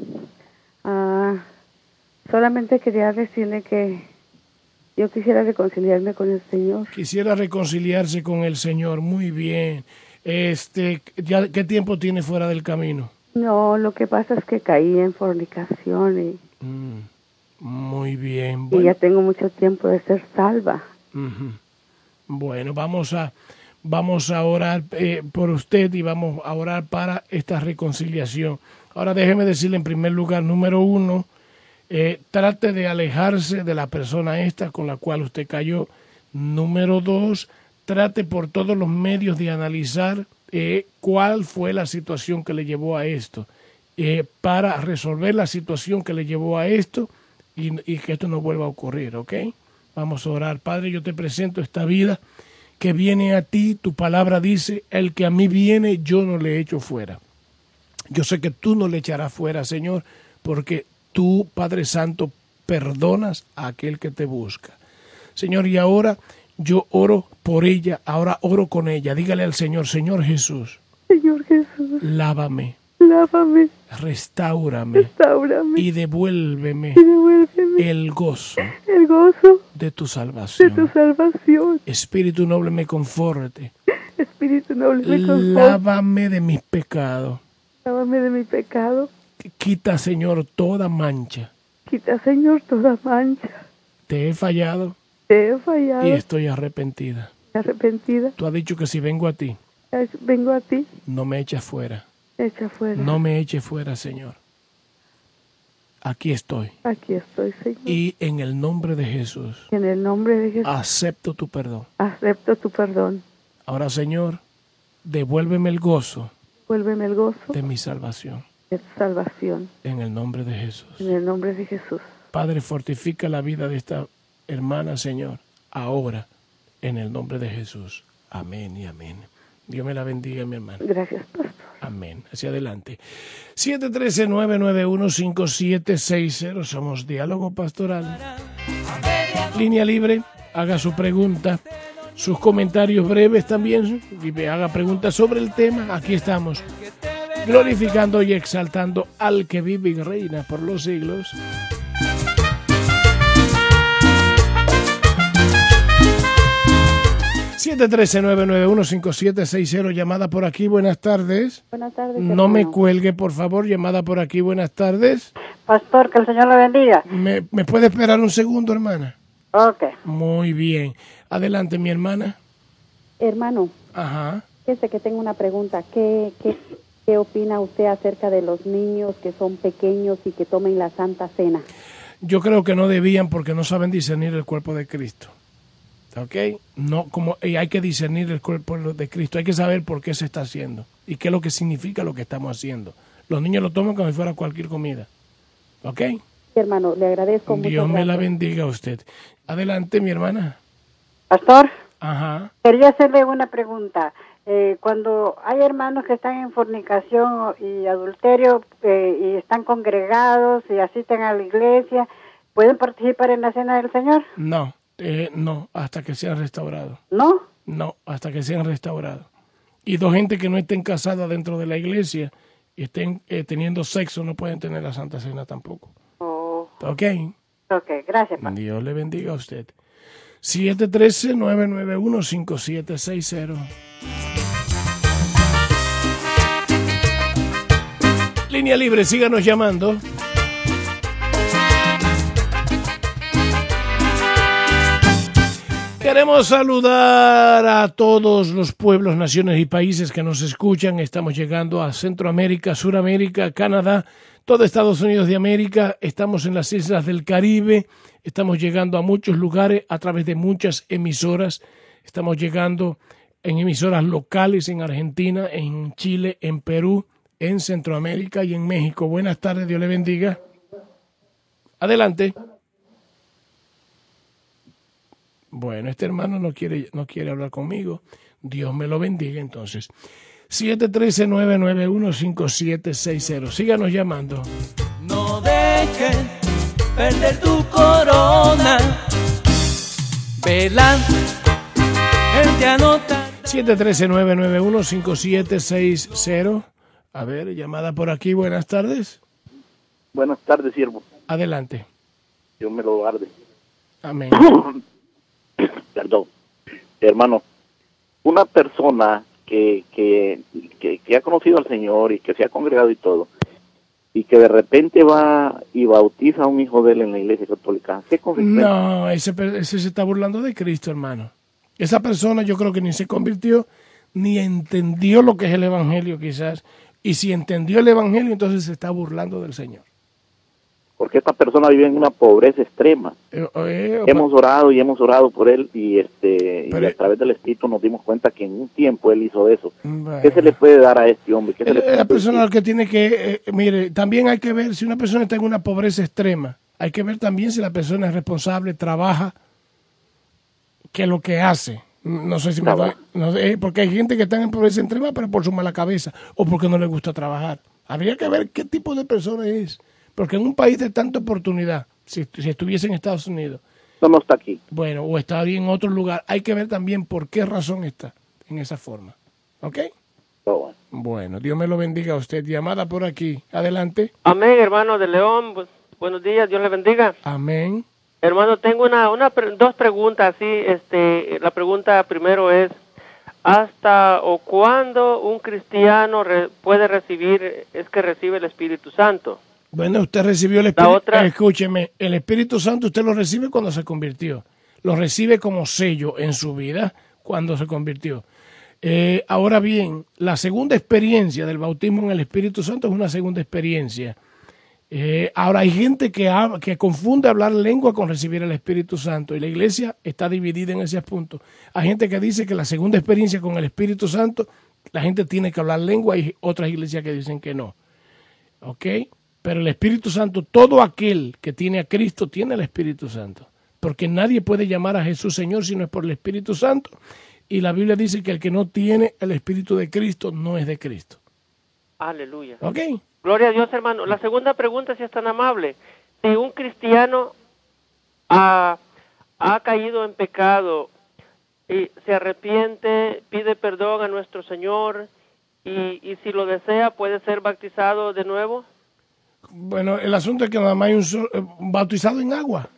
Solamente quería decirle que yo quisiera reconciliarme con el Señor. Quisiera reconciliarse con el Señor. Muy bien. ¿Ya qué tiempo tiene fuera del camino? No, lo que pasa es que caí en fornicación y muy bien. Bueno. Y ya tengo mucho tiempo de ser salva. Bueno, vamos a orar por usted y vamos a orar para esta reconciliación. Ahora déjeme decirle en primer lugar, número 1, trate de alejarse de la persona esta con la cual usted cayó. Número 2, trate por todos los medios de analizar cuál fue la situación que le llevó a esto, para resolver la situación que le llevó a esto y que esto no vuelva a ocurrir, ¿ok? Vamos a orar. Padre, yo te presento esta vida que viene a ti. Tu palabra dice, el que a mí viene, yo no le echo fuera. Yo sé que tú no le echarás fuera, Señor, porque tú, Padre Santo, perdonas a aquel que te busca. Señor, y ahora yo oro por ella, ahora oro con ella. Dígale al Señor, Señor Jesús, Señor Jesús, lávame, Lávame, Restáurame. restáurame Y devuélveme y devuélveme el gozo el gozo de tu de tu salvación. salvación. Espíritu noble, me conforte. Espíritu noble, me conforta. Lávame de mis pecados. Lávame de mi pecado. Quita, Señor, toda mancha. Quita, Señor, toda mancha. Te he fallado Te he fallado. y estoy arrepentida. Arrepentida. Tú has dicho que si vengo a ti, Vengo a ti. no me eches fuera. Echa fuera. No me eches fuera, Señor. Aquí estoy. Aquí estoy, Señor. Y en el nombre de Jesús, En el nombre de Jesús, acepto tu perdón. acepto tu perdón. Ahora, Señor, devuélveme el gozo Vuélveme el gozo de mi salvación. de tu salvación. En el nombre de Jesús. En el nombre de Jesús. Padre, fortifica la vida de esta hermana, Señor, ahora, en el nombre de Jesús. Amén y amén. Dios me la bendiga, mi hermana. Gracias, pastor. Amén. Hacia adelante. 713-991-5760. Somos Diálogo Pastoral. Línea libre. Haga su pregunta. Sus comentarios breves también. Y me haga preguntas sobre el tema. Aquí estamos. Glorificando y exaltando al que vive y reina por los siglos. (713-991-5760). Llamada por aquí, buenas tardes. Buenas tardes. No me hermano. cuelgue, por favor. Llamada por aquí, buenas tardes. Pastor, que el Señor le bendiga. ¿Me puede esperar un segundo, hermana? Ok. Muy bien. Adelante, mi hermana. Hermano, Ajá. fíjese que tengo una pregunta. ¿Qué opina usted acerca de los niños que son pequeños y que tomen la Santa Cena? Yo creo que no debían porque no saben discernir el cuerpo de Cristo. ¿Ok? No, y hay que discernir el cuerpo de Cristo. Hay que saber por qué se está haciendo y qué es lo que significa lo que estamos haciendo. Los niños lo toman como si fuera cualquier comida. ¿Ok? Hermano, le agradezco mucho. Dios me la bendiga a usted. Adelante, mi hermana. Pastor, Ajá. quería hacerle una pregunta. Cuando hay hermanos que están en fornicación y adulterio y están congregados y asisten a la iglesia, ¿pueden participar en la Cena del Señor? No, no, hasta que sean restaurados. ¿No? No, hasta que sean restaurados. Y dos gente que no estén casadas dentro de la iglesia y estén teniendo sexo no pueden tener la Santa Cena tampoco. Oh, ¿Ok? ok, gracias, pastor. Dios le bendiga a usted. 713-991-5760. Línea libre, síganos llamando. Queremos saludar a todos los pueblos, naciones y países que nos escuchan. Estamos llegando a Centroamérica, Suramérica, Canadá, todo Estados Unidos de América. Estamos en las islas del Caribe. Estamos llegando a muchos lugares a través de muchas emisoras. Estamos llegando en emisoras locales en Argentina, en Chile, en Perú, en Centroamérica y en México. Buenas tardes, Dios le bendiga. Adelante. Bueno, este hermano no quiere hablar conmigo. Dios me lo bendiga entonces. 713-991-5760. Síganos llamando. No dejes perder tu corona. Vela, Él te anota. 713-991-5760. A ver, llamada por aquí. Buenas tardes. Buenas tardes, siervo. Adelante. Dios me lo guarde. Amén. Perdón. Hermano, una persona que ha conocido al Señor y que se ha congregado y todo, y que de repente va y bautiza a un hijo de él en la iglesia católica, ¿qué consecuencia? No, ese se está burlando de Cristo, hermano. Esa persona yo creo que ni se convirtió, ni entendió lo que es el Evangelio quizás. Y si entendió el Evangelio, entonces se está burlando del Señor. Porque esta persona vive en una pobreza extrema. Hemos orado por él y a través del Espíritu nos dimos cuenta que en un tiempo él hizo eso. Bueno. ¿Qué se le puede dar a este hombre? La persona que tiene que, mire, también hay que ver si una persona está en una pobreza extrema. Hay que ver también si la persona es responsable, trabaja, qué es lo que hace. No sé si me doy, no sé, porque hay gente que está en pobreza extrema, pero por su mala cabeza o porque no le gusta trabajar. Habría que ver qué tipo de persona es. Porque en un país de tanta oportunidad, si estuviese en Estados Unidos, no está aquí. Bueno, o está en otro lugar, hay que ver también por qué razón está en esa forma. ¿Ok? Bueno. Bueno, Dios me lo bendiga a usted. Llamada por aquí. Adelante. Amén, hermano de León. Buenos días, Dios le bendiga. Amén. Hermano, tengo dos preguntas. Sí, la pregunta primero es, ¿hasta o cuándo un cristiano puede recibe el Espíritu Santo? Bueno, usted recibió el Espíritu. Escúcheme, el Espíritu Santo usted lo recibe cuando se convirtió. Lo recibe como sello en su vida cuando se convirtió. Ahora bien, la segunda experiencia del bautismo en el Espíritu Santo es una segunda experiencia. Ahora hay gente que confunde hablar lengua con recibir el Espíritu Santo y la iglesia está dividida en ese punto. Hay gente que dice que la segunda experiencia con el Espíritu Santo la gente tiene que hablar lengua y otras iglesias que dicen que no. ¿Ok? Pero el Espíritu Santo, todo aquel que tiene a Cristo tiene el Espíritu Santo. Porque nadie puede llamar a Jesús Señor si no es por el Espíritu Santo. Y la Biblia dice que el que no tiene el Espíritu de Cristo no es de Cristo. Aleluya. ¿Ok? Gloria a Dios, hermano. La segunda pregunta, si es tan amable. Si un cristiano ha caído en pecado y se arrepiente, pide perdón a nuestro Señor y si lo desea, ¿puede ser bautizado de nuevo? Bueno, el asunto es que nada más hay un bautizado en agua.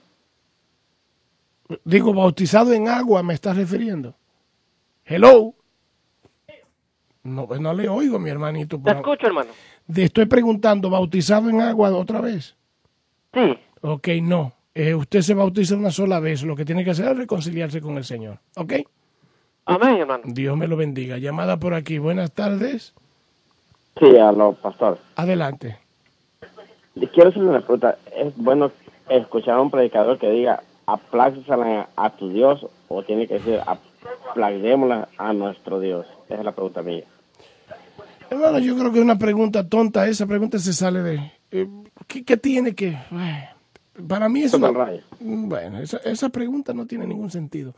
Digo, bautizado en agua me estás refiriendo. Hello. No, pues no le oigo, mi hermanito. Te escucho, hermano. Estoy preguntando, ¿bautizado en agua otra vez? Sí. Ok, no. Usted se bautiza una sola vez. Lo que tiene que hacer es reconciliarse con el Señor. ¿Ok? Amén, hermano. Dios me lo bendiga. Llamada por aquí. Buenas tardes. Sí, aló, pastor. Adelante. Quiero hacerle una pregunta. ¿Es bueno escuchar a un predicador que diga apláxala a tu Dios o tiene que decir aplaudémosla a nuestro Dios? Esa es la pregunta mía. Hermano, yo creo que es una pregunta tonta. Esa pregunta se sale de... ¿Qué tiene que...? Para mí es una... Bueno, esa pregunta no tiene ningún sentido.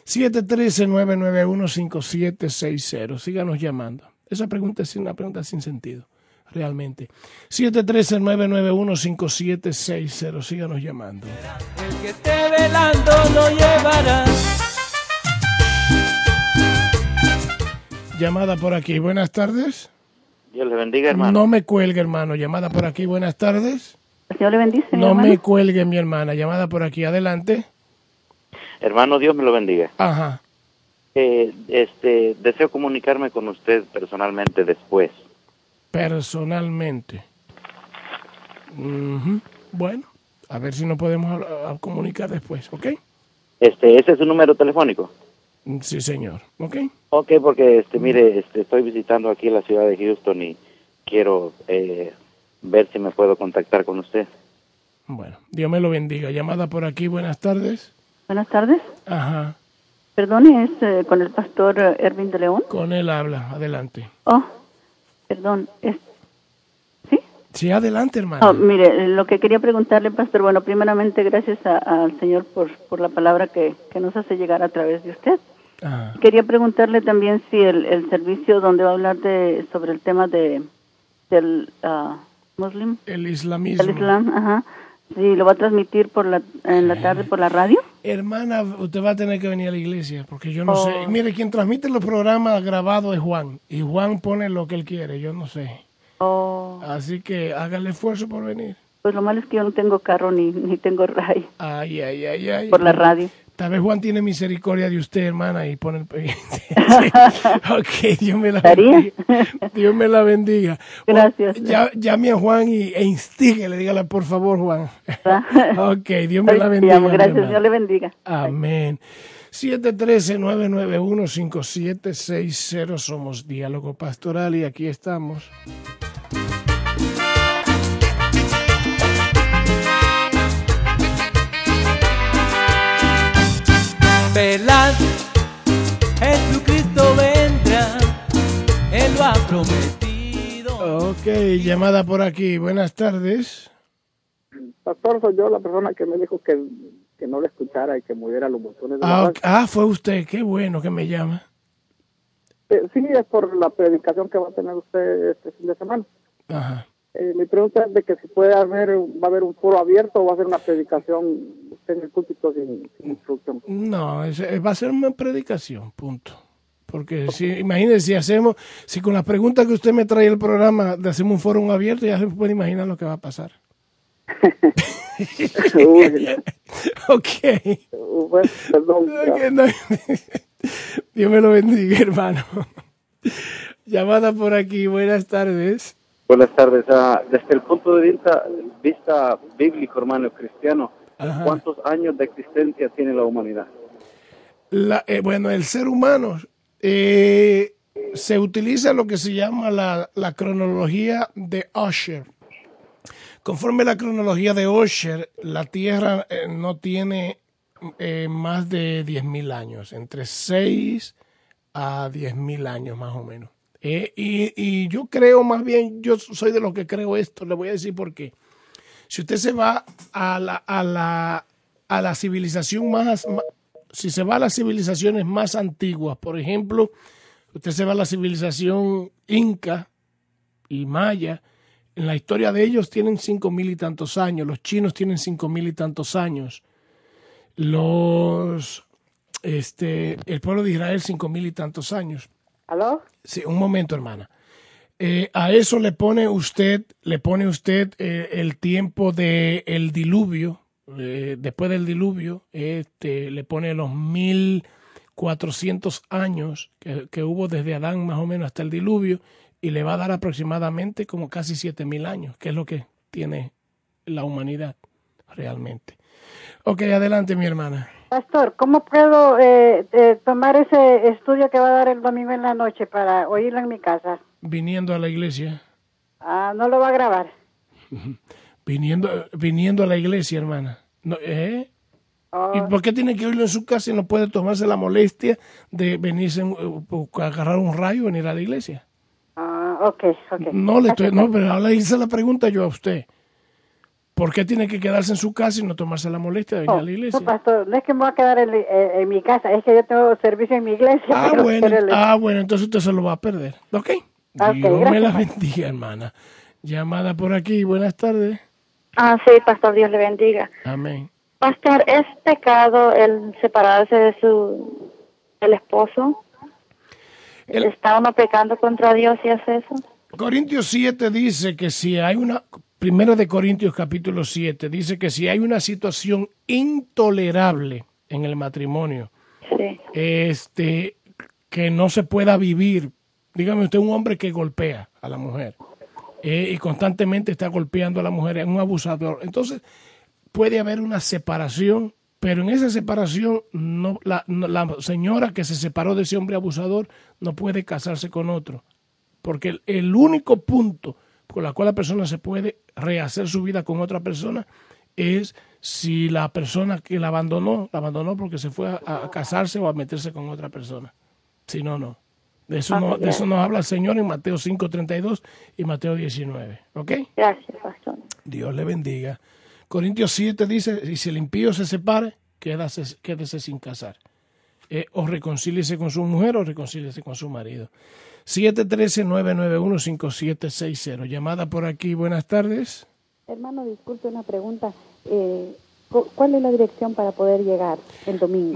713-991-5760. Síganos llamando. Esa pregunta es una pregunta sin sentido, realmente. 713-991-5760. Síganos llamando. El que esté velando lo llevará. Llamada por aquí. Buenas tardes. Dios le bendiga, hermano. No me cuelgue, hermano. Llamada por aquí. Buenas tardes. El Señor le bendice, No me cuelgue, mi hermana. Llamada por aquí. Adelante. Hermano, Dios me lo bendiga. Ajá. Deseo comunicarme con usted personalmente después. Personalmente. Bueno, a ver si nos podemos comunicar después, ¿ok? ¿Ese es su número telefónico? Sí, señor. ¿Ok? Ok, porque, mire, estoy visitando aquí la ciudad de Houston y quiero ver si me puedo contactar con usted. Bueno, Dios me lo bendiga. Llamada por aquí, buenas tardes. Buenas tardes. Ajá. Perdone, ¿es con el pastor Erwin de León? Con él habla, adelante. Oh, perdón, ¿sí? Sí, adelante, hermano. Oh, mire, lo que quería preguntarle, pastor, bueno, primeramente gracias al Señor por la palabra que nos hace llegar a través de usted. Ajá. Quería preguntarle también si el servicio donde va a hablar sobre el tema del muslim. El islamismo. El islam, ajá. Sí, lo va a transmitir en la tarde por la radio. Hermana, usted va a tener que venir a la iglesia, porque yo no sé. Mire, quien transmite los programas grabados es Juan, y Juan pone lo que él quiere, yo no sé. Así que hágale esfuerzo por venir. Pues lo malo es que yo no tengo carro ni tengo radio. Ay. Por la radio. Tal vez Juan tiene misericordia de usted, hermana, y pone el... Ok, Dios me la bendiga. Dios me la bendiga. Gracias. Llame a Juan e instíguele, dígale, por favor, Juan. Ok, Dios me la bendiga. Gracias, Dios le bendiga. Amén. 713-991-5760. Somos Diálogo Pastoral y aquí estamos. Velad, Jesucristo vendrá, Él lo ha prometido. Ok, llamada por aquí. Buenas tardes. Pastor, soy yo la persona que me dijo que no le escuchara y que moviera los botones de la radio. Fue usted. Qué bueno que me llama. Sí, es por la predicación que va a tener usted este fin de semana. Ajá. Mi pregunta es de que si va a haber un foro abierto o va a ser una predicación usted en el púlpito sin instrucción. No, va a ser una predicación, punto. Porque si, imagínese, si con las preguntas que usted me trae el programa, le hacemos un foro abierto, ya se puede imaginar lo que va a pasar. Ok. Bueno, perdón. Okay, no. Dios me lo bendiga, hermano. Llamada por aquí, buenas tardes. Buenas tardes. Desde el punto de vista bíblico, hermano cristiano, Ajá. ¿cuántos años de existencia tiene la humanidad? Bueno, el ser humano se utiliza lo que se llama la cronología de Usher. Conforme la cronología de Usher, la Tierra no tiene más de 10.000 años, entre 6 a 10.000 años más o menos. Y yo creo, más bien, yo soy de los que creo esto, le voy a decir por qué. Si usted se va a la civilización si se va a las civilizaciones más antiguas, por ejemplo, usted se va a la civilización inca y maya, en la historia de ellos tienen 5.000 y tantos años, los chinos tienen 5.000 y tantos años, el pueblo de Israel 5.000 y tantos años. ¿Aló? Sí, un momento, hermana. A eso le pone usted el tiempo del diluvio, después del diluvio, le pone los 1.400 años que hubo desde Adán más o menos hasta el diluvio, y le va a dar aproximadamente como casi 7.000 años, que es lo que tiene la humanidad realmente. Ok, adelante, mi hermana. Pastor, ¿cómo puedo tomar ese estudio que va a dar el domingo en la noche para oírlo en mi casa? Viniendo a la iglesia. ¿No lo va a grabar? Viniendo a la iglesia, hermana. No, ¿Y por qué tiene que oírlo en su casa y no puede tomarse la molestia de venirse a agarrar un rayo y venir a la iglesia? Ok. No, pero ahora le hice la pregunta yo a usted. ¿Por qué tiene que quedarse en su casa y no tomarse la molestia de venir a la iglesia? No, pastor, no es que me voy a quedar en mi casa, es que yo tengo servicio en mi iglesia. Bueno, entonces usted se lo va a perder. ¿Ok? Dios me la bendiga, hermana. Llamada por aquí, buenas tardes. Sí, pastor, Dios le bendiga. Amén. Pastor, ¿es pecado el separarse del esposo? ¿Está uno pecando contra Dios si hace eso? Corintios 7 dice que si hay Primero de Corintios capítulo 7 dice que si hay una situación intolerable en el matrimonio, sí, que no se pueda vivir, dígame usted, un hombre que golpea a la mujer y constantemente está golpeando a la mujer, es un abusador, entonces puede haber una separación, pero en esa separación la señora que se separó de ese hombre abusador no puede casarse con otro, porque el único punto con la cual la persona se puede rehacer su vida con otra persona es si la persona que la abandonó porque se fue a casarse o a meterse con otra persona. Si no, no. De eso nos habla el Señor en Mateo 5:32 y Mateo 19. ¿Ok? Gracias, pastor. Dios le bendiga. Corintios 7 dice, y si el impío se separe, quédese sin casar. O reconcíliese con su mujer o reconcíliese con su marido. 713-991-5760. Llamada por aquí, buenas tardes. Hermano, disculpe una pregunta. ¿Cuál es la dirección para poder llegar el domingo?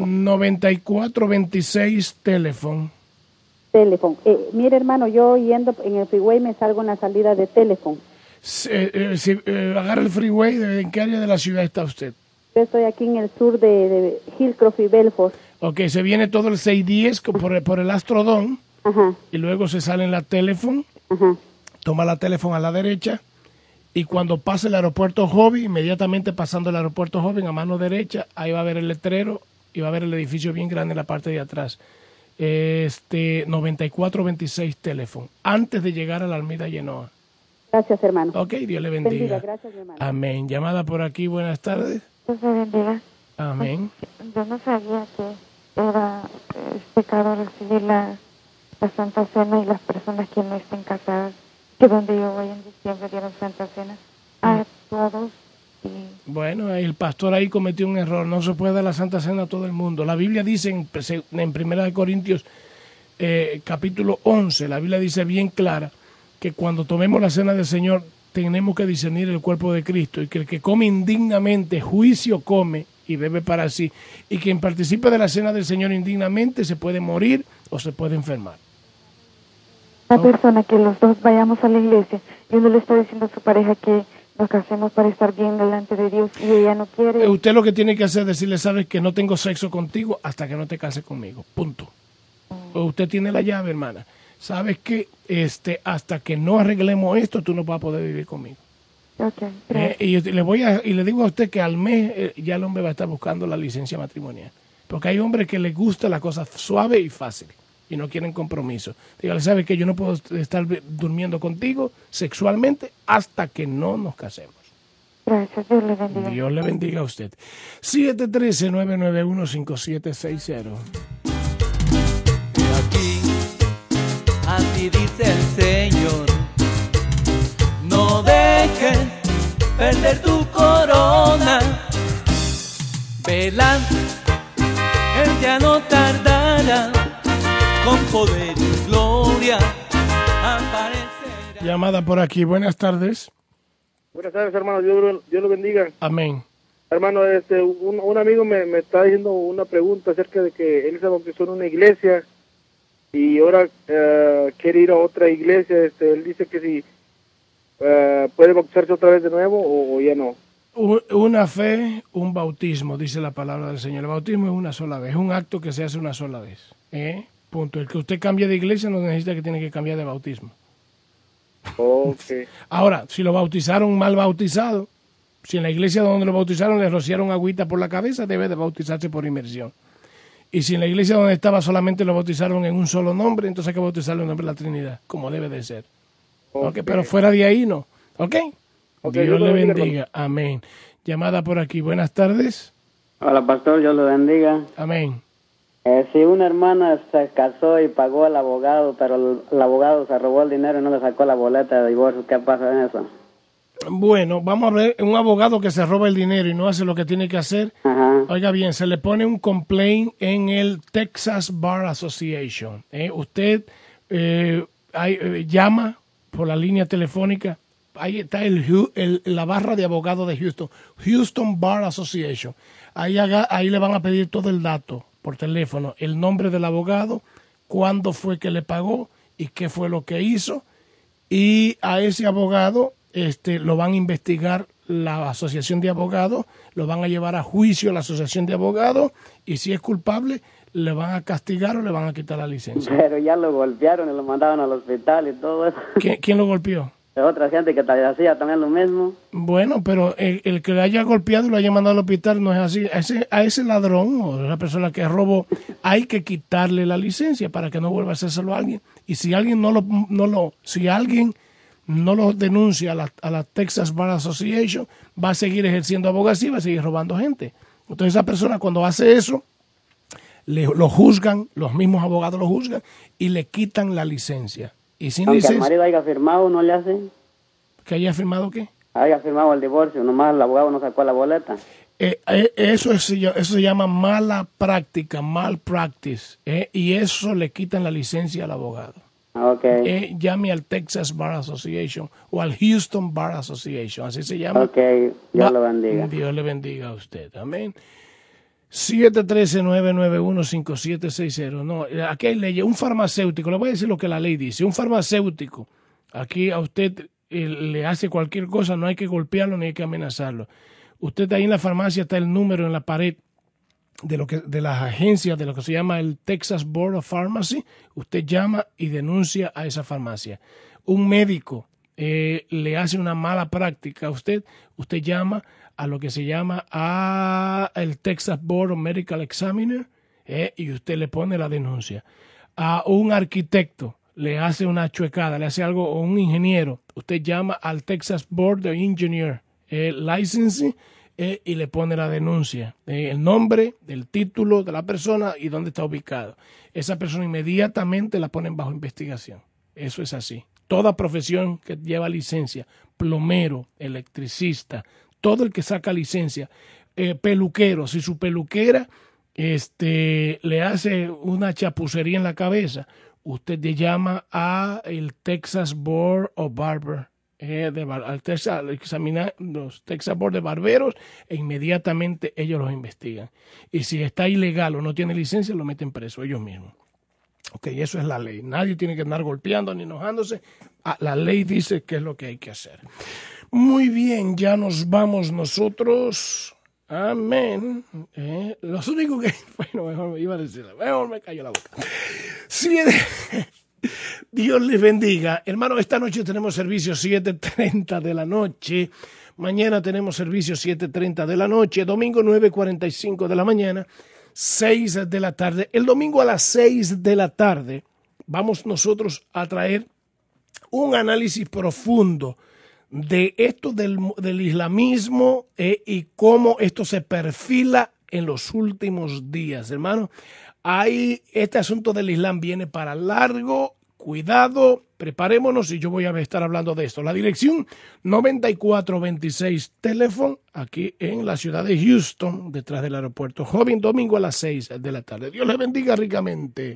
9426 Telephone. Mire, hermano, yo yendo en el freeway me salgo en la salida de Telephone. Agarra el freeway, ¿en qué área de la ciudad está usted? Yo estoy aquí en el sur de Hillcroft y Belfort. Ok, se viene todo el 610 por el Astrodome. Ajá. Y luego se sale en la Telephone, toma la Telephone a la derecha y cuando pase el aeropuerto Hobby, inmediatamente pasando el aeropuerto Hobby a mano derecha, ahí va a ver el letrero y va a ver el edificio bien grande en la parte de atrás. 9426 Telephone, antes de llegar a la Almeida Genoa. Gracias, hermano. Ok, Dios le bendiga. Gracias, mi hermano. Amén. Llamada por aquí, buenas tardes. Dios le bendiga. Amén. Yo no sabía que era pecado recibir la Santa Cena y las personas que no estén casadas, que donde yo voy en diciembre dieron Santa Cena a todos. Bueno, el pastor ahí cometió un error, no se puede dar la Santa Cena a todo el mundo. La Biblia dice en 1 Corintios capítulo 11, la Biblia dice bien clara que cuando tomemos la cena del Señor tenemos que discernir el cuerpo de Cristo y que el que come indignamente, juicio come y bebe para sí. Y quien participe de la cena del Señor indignamente se puede morir o se puede enfermar. La persona que los dos vayamos a la iglesia y uno le está diciendo a su pareja que nos casemos para estar bien delante de Dios y ella no quiere. Usted lo que tiene que hacer es decirle, sabes que no tengo sexo contigo hasta que no te cases conmigo, punto. Usted tiene la llave, hermana. Sabes que hasta que no arreglemos esto, tú no vas a poder vivir conmigo. Okay, y le digo a usted que al mes ya el hombre va a estar buscando la licencia matrimonial. Porque hay hombres que les gusta la cosa suave y fácil y no quieren compromiso. Dígale, ¿sabes que yo no puedo estar durmiendo contigo sexualmente hasta que no nos casemos? Gracias, Dios le bendiga. Dios le bendiga a usted. 713-991-5760. Y aquí, así dice el Señor, no dejes perder tu corona, vela, Él ya no tardará, con poder y gloria aparecerá. Llamada por aquí, buenas tardes. Buenas tardes, hermano, Dios lo bendiga. Amén. Hermano, un amigo me está diciendo una pregunta acerca de que él se bautizó en una iglesia y ahora quiere ir a otra iglesia. Él dice que si puede bautizarse otra vez de nuevo o ya no. Una fe, un bautismo, dice la palabra del Señor. El bautismo es una sola vez, es un acto que se hace una sola vez. Punto. El que usted cambie de iglesia no necesita que tiene que cambiar de bautismo. Okay. Ahora, si lo bautizaron mal bautizado, si en la iglesia donde lo bautizaron le rociaron agüita por la cabeza, debe de bautizarse por inmersión. Y si en la iglesia donde estaba solamente lo bautizaron en un solo nombre, entonces hay que bautizarlo en nombre de la Trinidad, como debe de ser. Okay. Pero fuera de ahí no. ¿Ok? Dios le bendiga. Amén. Llamada por aquí. Buenas tardes. Hola, pastor. Dios lo bendiga. Amén. Si una hermana se casó y pagó al abogado, pero el abogado se robó el dinero y no le sacó la boleta de divorcio, ¿qué pasa en eso? Bueno, vamos a ver, un abogado que se roba el dinero y no hace lo que tiene que hacer. Ajá. Oiga bien, se le pone un complaint en el Texas Bar Association. Usted llama por la línea telefónica. Ahí está la barra de abogados de Houston Bar Association. Ahí le van a pedir todo el dato por teléfono, el nombre del abogado, cuándo fue que le pagó y qué fue lo que hizo. Y a ese abogado lo van a investigar la asociación de abogados, lo van a llevar a juicio a la asociación de abogados y si es culpable le van a castigar o le van a quitar la licencia. Pero ya lo golpearon y lo mandaron al hospital y todo eso. ¿Quién lo golpeó? Otra gente que hacía también lo mismo. Bueno, pero el que le haya golpeado y lo haya mandado al hospital no es así. A ese ladrón o a esa persona que robó hay que quitarle la licencia para que no vuelva a hacérselo a alguien. Y si alguien no lo denuncia a la Texas Bar Association, va a seguir ejerciendo abogacía y va a seguir robando gente. Entonces esa persona cuando hace eso, lo juzgan, los mismos abogados lo juzgan y le quitan la licencia. Y sin aunque licencia, el marido haya firmado, ¿no le hacen? ¿Que haya firmado qué? Haya firmado el divorcio, nomás el abogado no sacó la boleta. Eso se llama mala práctica, malpractice, y eso le quitan la licencia al abogado. Okay. Llame al Texas Bar Association o al Houston Bar Association, así se llama. Okay. Dios lo bendiga. Dios le bendiga a usted, amén. 713-991-5760. No, aquí hay leyes. Un farmacéutico, le voy a decir lo que la ley dice. Un farmacéutico, aquí a usted le hace cualquier cosa, no hay que golpearlo ni hay que amenazarlo. Usted ahí en la farmacia está el número en la pared de las agencias de lo que se llama el Texas Board of Pharmacy. Usted llama y denuncia a esa farmacia. Un médico le hace una mala práctica a usted llama a lo que se llama el Texas Board of Medical Examiner y usted le pone la denuncia. A un arquitecto le hace una chuecada, le hace algo, o un ingeniero, usted llama al Texas Board of Engineer Licensing y le pone la denuncia, el nombre, el título de la persona y dónde está ubicado. Esa persona inmediatamente la ponen bajo investigación. Eso es así. Toda profesión que lleva licencia, plomero, electricista, todo el que saca licencia, peluquero, si su peluquera le hace una chapucería en la cabeza, usted le llama a el Texas Board of Barber, los Texas Board de Barberos, e inmediatamente ellos los investigan. Y si está ilegal o no tiene licencia, lo meten preso ellos mismos. Ok, eso es la ley. Nadie tiene que andar golpeando ni enojándose. La ley dice qué es lo que hay que hacer. Muy bien, ya nos vamos nosotros. Amén. Los únicos que... Bueno, mejor me iba a decir, mejor me cayó la boca. Dios les bendiga. Hermano, esta noche tenemos servicio 7:30 de la noche. Mañana tenemos servicio 7:30 de la noche. Domingo 9:45 de la mañana. 6 de la tarde. El domingo a las 6 de la tarde vamos nosotros a traer un análisis profundo de esto del islamismo y cómo esto se perfila en los últimos días, hermano. Este asunto del Islam viene para largo. Cuidado, preparémonos y yo voy a estar hablando de esto. La dirección 9426 Telephone, aquí en la ciudad de Houston, detrás del aeropuerto Joven, domingo a las 6 de la tarde. Dios les bendiga ricamente.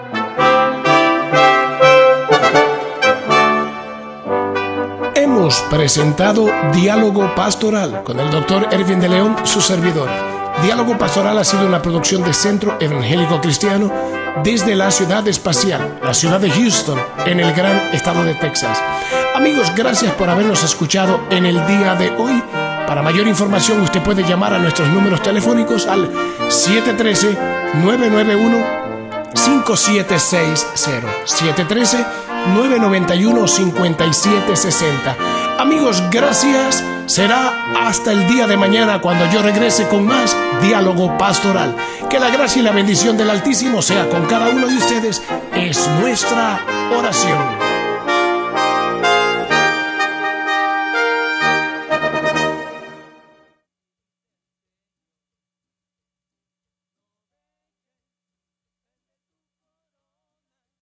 Hemos presentado Diálogo Pastoral con el Dr. Erwin de León, su servidor. Diálogo Pastoral ha sido una producción de Centro Evangélico Cristiano desde la ciudad espacial, la ciudad de Houston, en el gran estado de Texas. Amigos, gracias por habernos escuchado en el día de hoy. Para mayor información, usted puede llamar a nuestros números telefónicos al 713-991-5760, 713-991-5760. Amigos, gracias. Será hasta el día de mañana cuando yo regrese con más Diálogo Pastoral. Que la gracia y la bendición del Altísimo sea con cada uno de ustedes. Es nuestra oración.